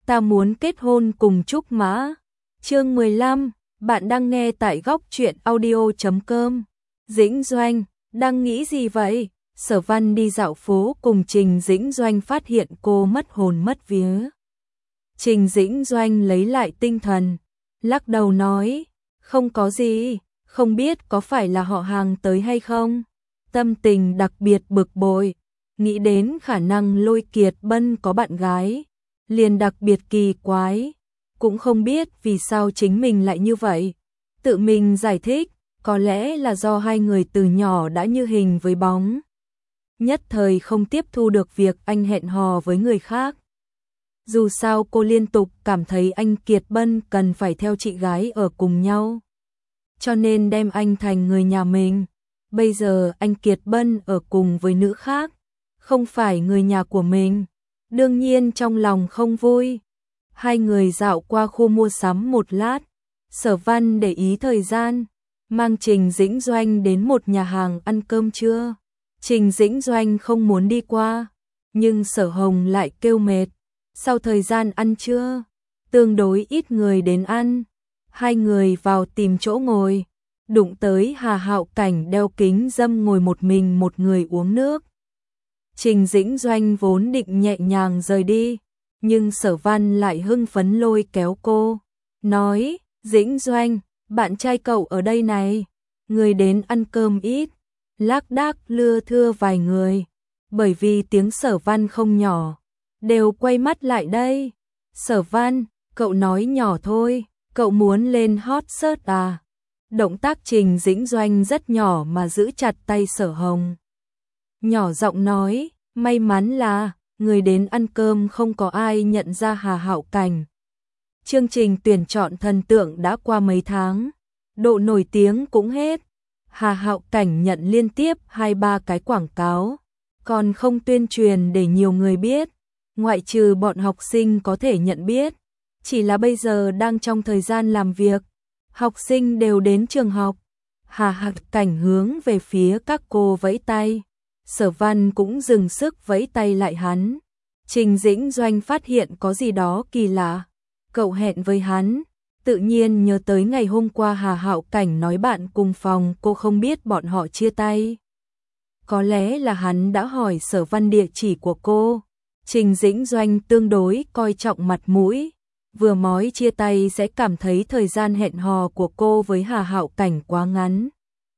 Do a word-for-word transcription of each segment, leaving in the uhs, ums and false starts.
ta muốn kết hôn cùng Trúc Mã. Chương mười lăm, bạn đang nghe tại góc truyện audio chấm com. Dĩnh Doanh, đang nghĩ gì vậy? Sở Văn đi dạo phố cùng Trình Dĩnh Doanh phát hiện cô mất hồn mất vía. Trình Dĩnh Doanh lấy lại tinh thần, lắc đầu nói, không có gì, không biết có phải là họ hàng tới hay không. Tâm tình đặc biệt bực bội, nghĩ đến khả năng Lôi Kiệt Bân có bạn gái, liền đặc biệt kỳ quái, cũng không biết vì sao chính mình lại như vậy. Tự mình giải thích, có lẽ là do hai người từ nhỏ đã như hình với bóng. Nhất thời không tiếp thu được việc anh hẹn hò với người khác. Dù sao cô liên tục cảm thấy anh Kiệt Bân cần phải theo chị gái ở cùng nhau, cho nên đem anh thành người nhà mình. Bây giờ anh Kiệt Bân ở cùng với nữ khác, không phải người nhà của mình, đương nhiên trong lòng không vui. Hai người dạo qua khu mua sắm một lát, Sở Văn để ý thời gian, mang Trình Dĩnh Doanh đến một nhà hàng ăn cơm trưa. Trình Dĩnh Doanh không muốn đi qua, nhưng Sở Hồng lại kêu mệt. Sau thời gian ăn trưa, tương đối ít người đến ăn, hai người vào tìm chỗ ngồi, đụng tới Hà Hạo Cảnh đeo kính dâm ngồi một mình một người uống nước. Trình Dĩnh Doanh vốn định nhẹ nhàng rời đi, nhưng Sở Văn lại hưng phấn lôi kéo cô, nói, Dĩnh Doanh, bạn trai cậu ở đây này, người đến ăn cơm ít, lác đác lưa thưa vài người, bởi vì tiếng Sở Văn không nhỏ, đều quay mắt lại đây. Sở Văn, cậu nói nhỏ thôi, cậu muốn lên hot search à? Động tác Trình Dĩnh Doanh rất nhỏ mà giữ chặt tay Sở Hồng. Nhỏ giọng nói, may mắn là, người đến ăn cơm không có ai nhận ra Hà Hạo Cảnh. Chương trình tuyển chọn thần tượng đã qua mấy tháng, độ nổi tiếng cũng hết. Hà Hạo Cảnh nhận liên tiếp hai ba cái quảng cáo, còn không tuyên truyền để nhiều người biết, ngoại trừ bọn học sinh có thể nhận biết. Chỉ là bây giờ đang trong thời gian làm việc, học sinh đều đến trường học. Hà Hạo Cảnh hướng về phía các cô vẫy tay, Sở Văn cũng dừng sức vẫy tay lại hắn. Trình Dĩnh Doanh phát hiện có gì đó kỳ lạ, cậu hẹn với hắn, tự nhiên nhớ tới ngày hôm qua Hà Hạo Cảnh nói bạn cùng phòng cô không biết bọn họ chia tay. Có lẽ là hắn đã hỏi Sở Văn địa chỉ của cô. Trình Dĩnh Doanh tương đối coi trọng mặt mũi, vừa mói chia tay sẽ cảm thấy thời gian hẹn hò của cô với Hà Hạo Cảnh quá ngắn.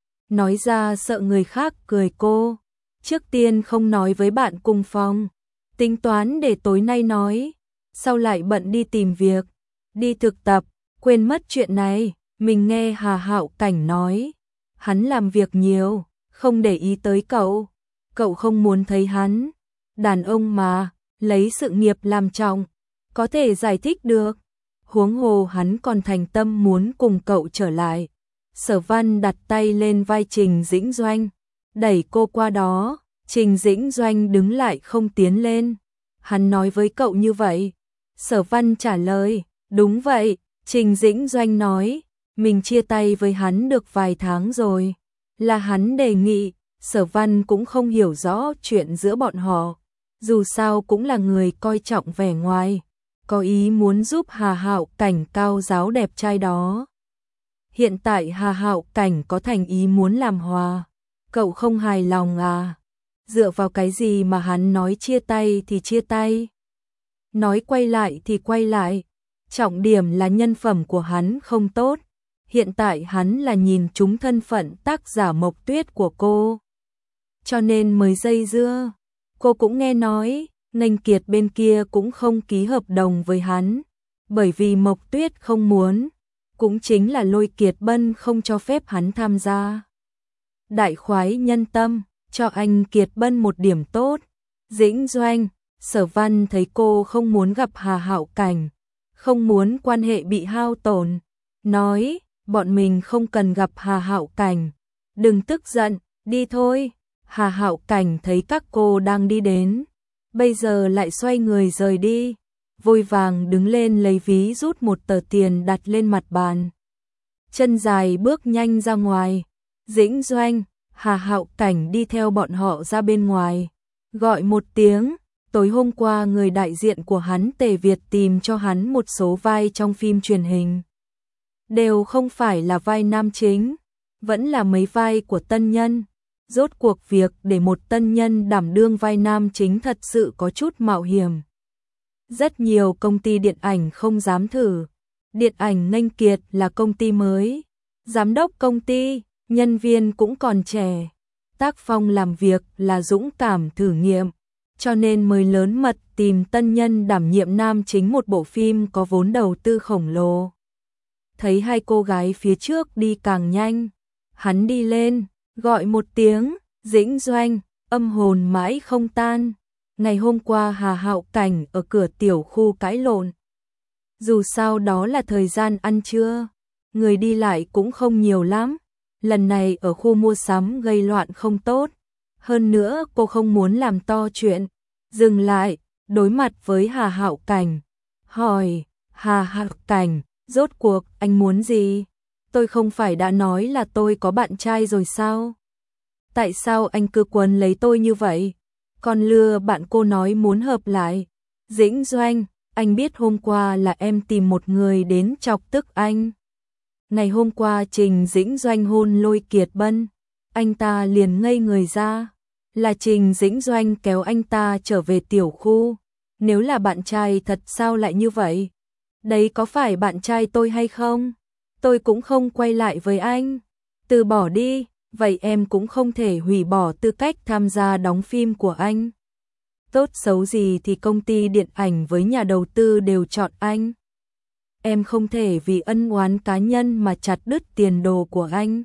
Nói ra sợ người khác cười cô, trước tiên không nói với bạn cùng phòng, tính toán để tối nay nói, sau lại bận đi tìm việc, đi thực tập, quên mất chuyện này. Mình nghe Hà Hạo Cảnh nói, hắn làm việc nhiều, không để ý tới cậu, cậu không muốn thấy hắn, đàn ông mà, lấy sự nghiệp làm trọng, có thể giải thích được, huống hồ hắn còn thành tâm muốn cùng cậu trở lại. Sở Văn đặt tay lên vai Trình Dĩnh Doanh, đẩy cô qua đó. Trình Dĩnh Doanh đứng lại không tiến lên. Hắn nói với cậu như vậy? Sở Văn trả lời, đúng vậy. Trình Dĩnh Doanh nói, mình chia tay với hắn được vài tháng rồi, là hắn đề nghị. Sở Văn cũng không hiểu rõ chuyện giữa bọn họ, dù sao cũng là người coi trọng vẻ ngoài, có ý muốn giúp Hà Hạo Cảnh cao giáo đẹp trai đó. Hiện tại Hà Hạo Cảnh có thành ý muốn làm hòa, cậu không hài lòng à? Dựa vào cái gì mà hắn nói chia tay thì chia tay, nói quay lại thì quay lại? Trọng điểm là nhân phẩm của hắn không tốt, hiện tại hắn là nhìn trúng thân phận tác giả Mộc Tuyết của cô, cho nên mới dây dưa. Cô cũng nghe nói, Nghênh Kiệt bên kia cũng không ký hợp đồng với hắn, bởi vì Mộc Tuyết không muốn, cũng chính là Lôi Kiệt Bân không cho phép hắn tham gia. Đại khoái nhân tâm, cho anh Kiệt Bân một điểm tốt. Dĩnh Doanh, Sở Văn thấy cô không muốn gặp Hà Hạo Cảnh, không muốn quan hệ bị hao tổn, nói, bọn mình không cần gặp Hà Hạo Cảnh, đừng tức giận, đi thôi. Hà Hạo Cảnh thấy các cô đang đi đến, bây giờ lại xoay người rời đi, vội vàng đứng lên lấy ví rút một tờ tiền đặt lên mặt bàn, chân dài bước nhanh ra ngoài. Dĩnh Doanh, Hà Hạo Cảnh đi theo bọn họ ra bên ngoài, gọi một tiếng, Tối hôm qua người đại diện của hắn Tề Việt tìm cho hắn một số vai trong phim truyền hình. Đều không phải là vai nam chính, vẫn là mấy vai của tân nhân. Rốt cuộc việc để một tân nhân đảm đương vai nam chính thật sự có chút mạo hiểm. Rất nhiều công ty điện ảnh không dám thử. Điện ảnh Nghênh Kiệt là công ty mới. Giám đốc công ty, nhân viên cũng còn trẻ. Tác phong làm việc là dũng cảm thử nghiệm. Cho nên mới lớn mật tìm tân nhân đảm nhiệm nam chính một bộ phim có vốn đầu tư khổng lồ. Thấy hai cô gái phía trước đi càng nhanh. Hắn đi lên, gọi một tiếng, Dĩnh Doanh, âm hồn mãi không tan. Ngày hôm qua Hà Hạo Cảnh ở cửa tiểu khu cãi lộn. Dù sao đó là thời gian ăn trưa, người đi lại cũng không nhiều lắm. Lần này ở khu mua sắm gây loạn không tốt. Hơn nữa cô không muốn làm to chuyện. Dừng lại, đối mặt với Hà Hạo Cảnh. Hỏi, Hà Hạo Cảnh, rốt cuộc anh muốn gì? Tôi không phải đã nói là tôi có bạn trai rồi sao? Tại sao anh cứ quấn lấy tôi như vậy? Còn lừa bạn cô nói muốn hợp lại. Dĩnh Doanh, anh biết hôm qua là em tìm một người đến chọc tức anh. Ngày hôm qua Trình Dĩnh Doanh hôn Lôi Kiệt Bân, anh ta liền ngây người ra. Là Trình Dĩnh Doanh kéo anh ta trở về tiểu khu. Nếu là bạn trai thật sao lại như vậy? Đấy có phải bạn trai tôi hay không? Tôi cũng không quay lại với anh. Từ bỏ đi, vậy em cũng không thể hủy bỏ tư cách tham gia đóng phim của anh. Tốt xấu gì thì công ty điện ảnh với nhà đầu tư đều chọn anh. Em không thể vì ân oán cá nhân mà chặt đứt tiền đồ của anh.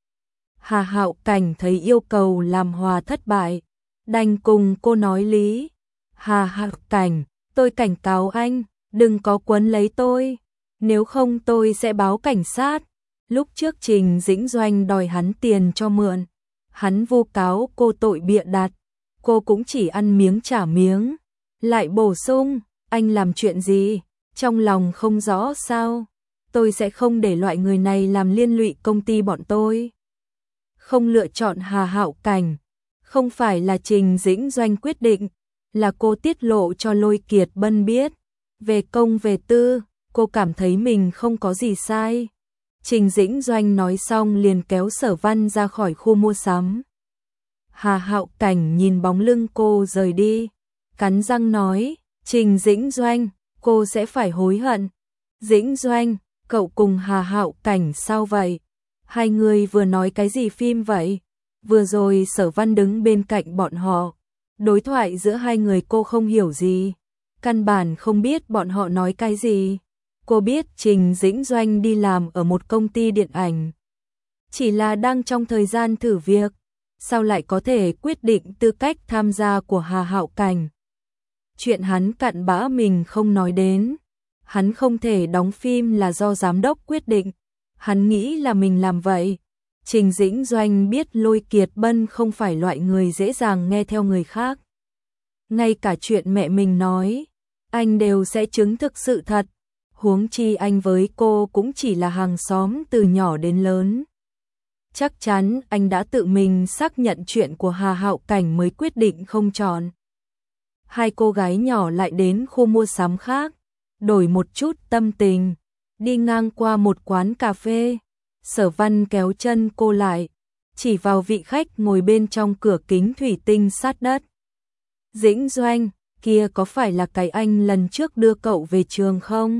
Hà Hạo Cảnh thấy yêu cầu làm hòa thất bại, đành cùng cô nói lý. Hà Hạo Cảnh, tôi cảnh cáo anh, đừng có quấn lấy tôi, nếu không tôi sẽ báo cảnh sát. Lúc trước Trình Dĩnh Doanh đòi hắn tiền cho mượn, hắn vu cáo cô tội bịa đặt, cô cũng chỉ ăn miếng trả miếng. Lại bổ sung, anh làm chuyện gì, trong lòng không rõ sao, tôi sẽ không để loại người này làm liên lụy công ty bọn tôi. Không lựa chọn Hà Hạo Cảnh, không phải là Trình Dĩnh Doanh quyết định, là cô tiết lộ cho Lôi Kiệt Bân biết. Về công về tư, cô cảm thấy mình không có gì sai. Trình Dĩnh Doanh nói xong liền kéo Sở Văn ra khỏi khu mua sắm. Hà Hạo Cảnh nhìn bóng lưng cô rời đi, cắn răng nói, Trình Dĩnh Doanh, cô sẽ phải hối hận. Dĩnh Doanh, cậu cùng Hà Hạo Cảnh sao vậy? Hai người vừa nói cái gì phim vậy? Vừa rồi Sở Văn đứng bên cạnh bọn họ. Đối thoại giữa hai người cô không hiểu gì. Căn bản không biết bọn họ nói cái gì. Cô biết Trình Dĩnh Doanh đi làm ở một công ty điện ảnh. Chỉ là đang trong thời gian thử việc. Sao lại có thể quyết định tư cách tham gia của Hà Hạo Cảnh? Chuyện hắn cặn bã mình không nói đến. Hắn không thể đóng phim là do giám đốc quyết định. Hắn nghĩ là mình làm vậy. Trình Dĩnh Doanh biết Lôi Kiệt Bân không phải loại người dễ dàng nghe theo người khác. Ngay cả chuyện mẹ mình nói, anh đều sẽ chứng thực sự thật. Huống chi anh với cô cũng chỉ là hàng xóm từ nhỏ đến lớn. Chắc chắn anh đã tự mình xác nhận chuyện của Hà Hạo Cảnh mới quyết định không chọn. Hai cô gái nhỏ lại đến khu mua sắm khác, đổi một chút tâm tình, đi ngang qua một quán cà phê. Sở Văn kéo chân cô lại, chỉ vào vị khách ngồi bên trong cửa kính thủy tinh sát đất. Dĩnh Doanh, kia có phải là cái anh lần trước đưa cậu về trường không?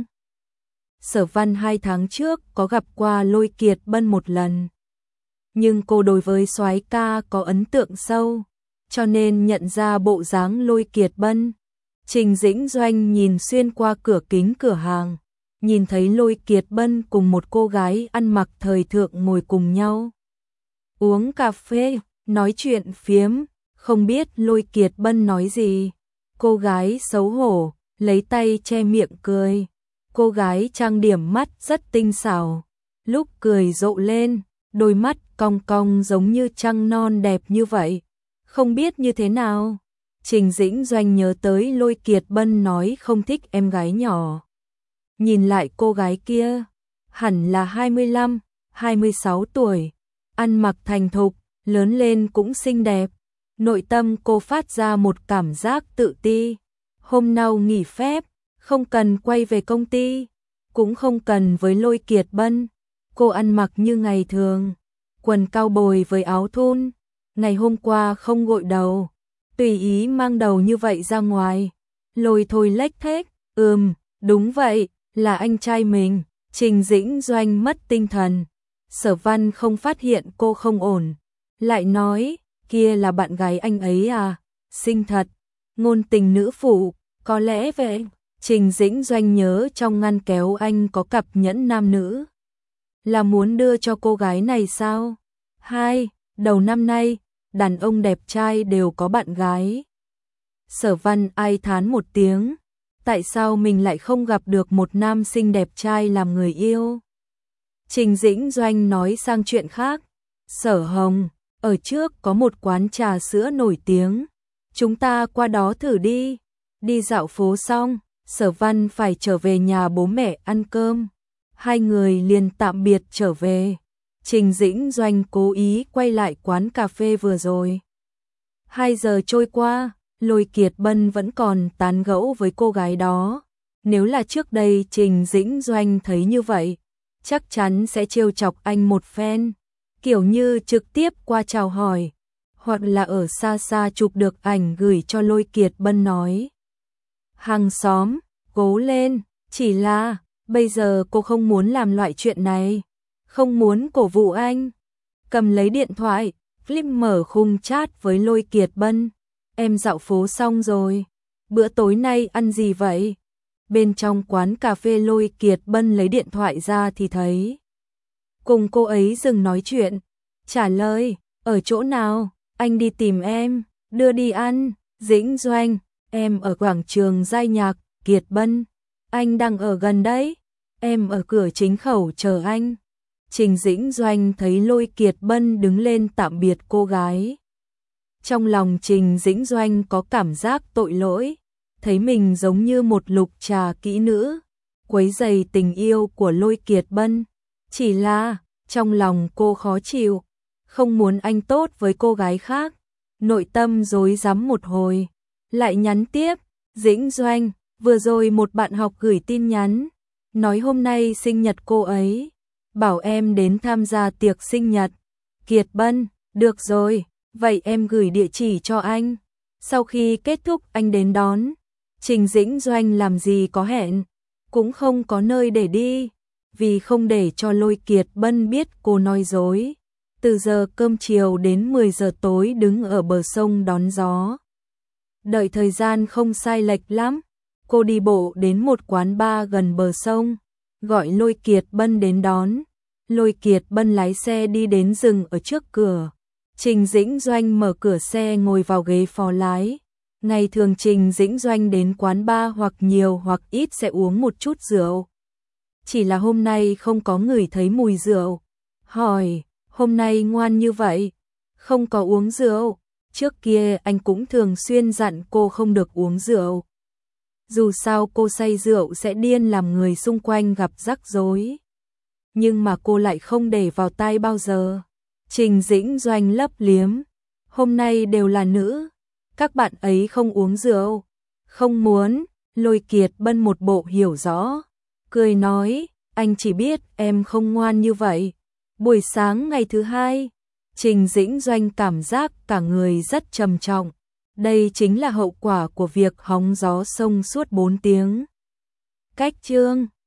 Sở Văn hai tháng trước có gặp qua Lôi Kiệt Bân một lần. Nhưng cô đối với soái ca có ấn tượng sâu, cho nên nhận ra bộ dáng Lôi Kiệt Bân. Trình Dĩnh Doanh nhìn xuyên qua cửa kính cửa hàng, nhìn thấy Lôi Kiệt Bân cùng một cô gái ăn mặc thời thượng ngồi cùng nhau. Uống cà phê, nói chuyện phiếm, không biết Lôi Kiệt Bân nói gì. Cô gái xấu hổ, lấy tay che miệng cười. Cô gái trang điểm mắt rất tinh xảo, lúc cười rộ lên, đôi mắt cong cong giống như trăng non đẹp như vậy. Không biết như thế nào, Trình Dĩnh Doanh nhớ tới Lôi Kiệt Bân nói không thích em gái nhỏ. Nhìn lại cô gái kia, hẳn là hai mươi lăm, hai mươi sáu tuổi, ăn mặc thành thục, lớn lên cũng xinh đẹp. Nội tâm cô phát ra một cảm giác tự ti. Hôm nào nghỉ phép, không cần quay về công ty, cũng không cần với Lôi Kiệt Bân. Cô ăn mặc như ngày thường, quần cao bồi với áo thun. Ngày hôm qua không gội đầu, tùy ý mang đầu như vậy ra ngoài. Lôi Thôi lếch thếch, ừm, đúng vậy, là anh trai mình. Trình Dĩnh Doanh mất tinh thần. Sở Văn không phát hiện cô không ổn, lại nói, kia là bạn gái anh ấy à, xinh thật, ngôn tình nữ phụ, có lẽ vậy. Trình Dĩnh Doanh nhớ trong ngăn kéo anh có cặp nhẫn nam nữ. Là muốn đưa cho cô gái này sao? Hai, đầu năm nay, đàn ông đẹp trai đều có bạn gái. Sở Văn ai thán một tiếng, tại sao mình lại không gặp được một nam sinh đẹp trai làm người yêu? Trình Dĩnh Doanh nói sang chuyện khác, Sở Hồng, ở trước có một quán trà sữa nổi tiếng, chúng ta qua đó thử đi. Đi dạo phố xong, Sở Văn phải trở về nhà bố mẹ ăn cơm. Hai người liền tạm biệt trở về. Trình Dĩnh Doanh cố ý quay lại quán cà phê vừa rồi. Hai giờ trôi qua, Lôi Kiệt Bân vẫn còn tán gẫu với cô gái đó. Nếu là trước đây Trình Dĩnh Doanh thấy như vậy, chắc chắn sẽ trêu chọc anh một phen, kiểu như trực tiếp qua chào hỏi, hoặc là ở xa xa chụp được ảnh gửi cho Lôi Kiệt Bân nói: hàng xóm, cố lên. Chỉ là, bây giờ cô không muốn làm loại chuyện này, không muốn cổ vũ anh. Cầm lấy điện thoại, Flip mở khung chat với Lôi Kiệt Bân. Em dạo phố xong rồi, bữa tối nay ăn gì vậy? Bên trong quán cà phê Lôi Kiệt Bân lấy điện thoại ra thì thấy cùng cô ấy dừng nói chuyện, trả lời, ở chỗ nào, anh đi tìm em, đưa đi ăn. Dĩnh Doanh, em ở quảng trường Giai Nhạc. Kiệt Bân, anh đang ở gần đấy, em ở cửa chính khẩu chờ anh. Trình Dĩnh Doanh thấy Lôi Kiệt Bân đứng lên tạm biệt cô gái. Trong lòng Trình Dĩnh Doanh có cảm giác tội lỗi, thấy mình giống như một lục trà kỹ nữ, quấy rầy tình yêu của Lôi Kiệt Bân. Chỉ là, trong lòng cô khó chịu, không muốn anh tốt với cô gái khác. Nội tâm rối rắm một hồi, lại nhắn tiếp, Dĩnh Doanh, vừa rồi một bạn học gửi tin nhắn, nói hôm nay sinh nhật cô ấy, bảo em đến tham gia tiệc sinh nhật. Kiệt Bân, được rồi, vậy em gửi địa chỉ cho anh, sau khi kết thúc anh đến đón. Trình Dĩnh Doanh làm gì có hẹn, cũng không có nơi để đi, vì không để cho Lôi Kiệt Bân biết cô nói dối. Từ giờ cơm chiều đến mười giờ tối đứng ở bờ sông đón gió. Đợi thời gian không sai lệch lắm, cô đi bộ đến một quán bar gần bờ sông, gọi Lôi Kiệt Bân đến đón. Lôi Kiệt Bân lái xe đi đến dừng ở trước cửa. Trình Dĩnh Doanh mở cửa xe ngồi vào ghế phó lái. Ngày thường Trình Dĩnh Doanh đến quán bar hoặc nhiều hoặc ít sẽ uống một chút rượu. Chỉ là hôm nay không có người thấy mùi rượu. Hỏi, hôm nay ngoan như vậy, không có uống rượu. Trước kia anh cũng thường xuyên dặn cô không được uống rượu. Dù sao cô say rượu sẽ điên làm người xung quanh gặp rắc rối. Nhưng mà cô lại không để vào tai bao giờ. Trình Dĩnh Doanh lấp liếm, hôm nay đều là nữ, các bạn ấy không uống rượu. Không muốn. Lôi Kiệt Bân một bộ hiểu rõ, cười nói, anh chỉ biết em không ngoan như vậy. Buổi sáng ngày thứ hai, Trình Dĩnh Doanh cảm giác cả người rất trầm trọng. Đây chính là hậu quả của việc hóng gió sông suốt bốn tiếng. Cách chương